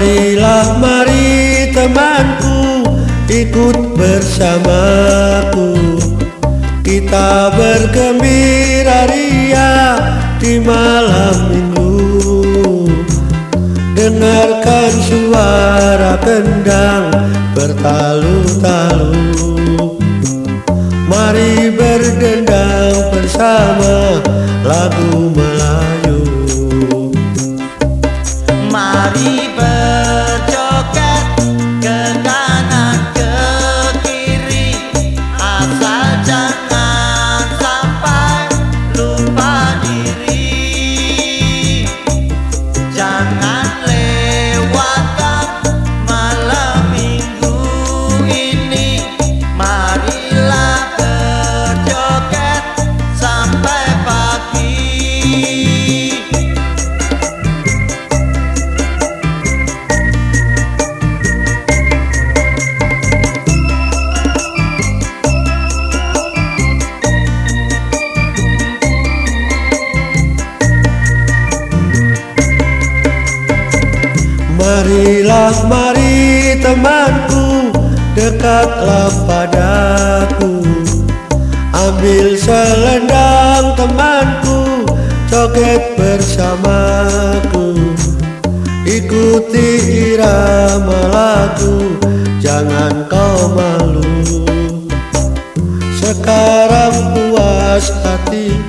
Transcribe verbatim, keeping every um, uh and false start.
Marilah mari temanku, ikut bersamaku, kita bergembira ria di malam minggu. Dengarkan suara gendang bertalu-talu, mari berdendang bersama lagu Melayu. Mari berjoget ke kanan ke kiri, asal jangan sampai lupa diri. Jangan lewatkan malam minggu ini, marilah berjoget sampai pagi. Marilah mari temanku, dekatlah padaku, ambil selendang temanku, joget bersamaku, ikuti irama lagu, jangan kau malu. Sekarang puas hati,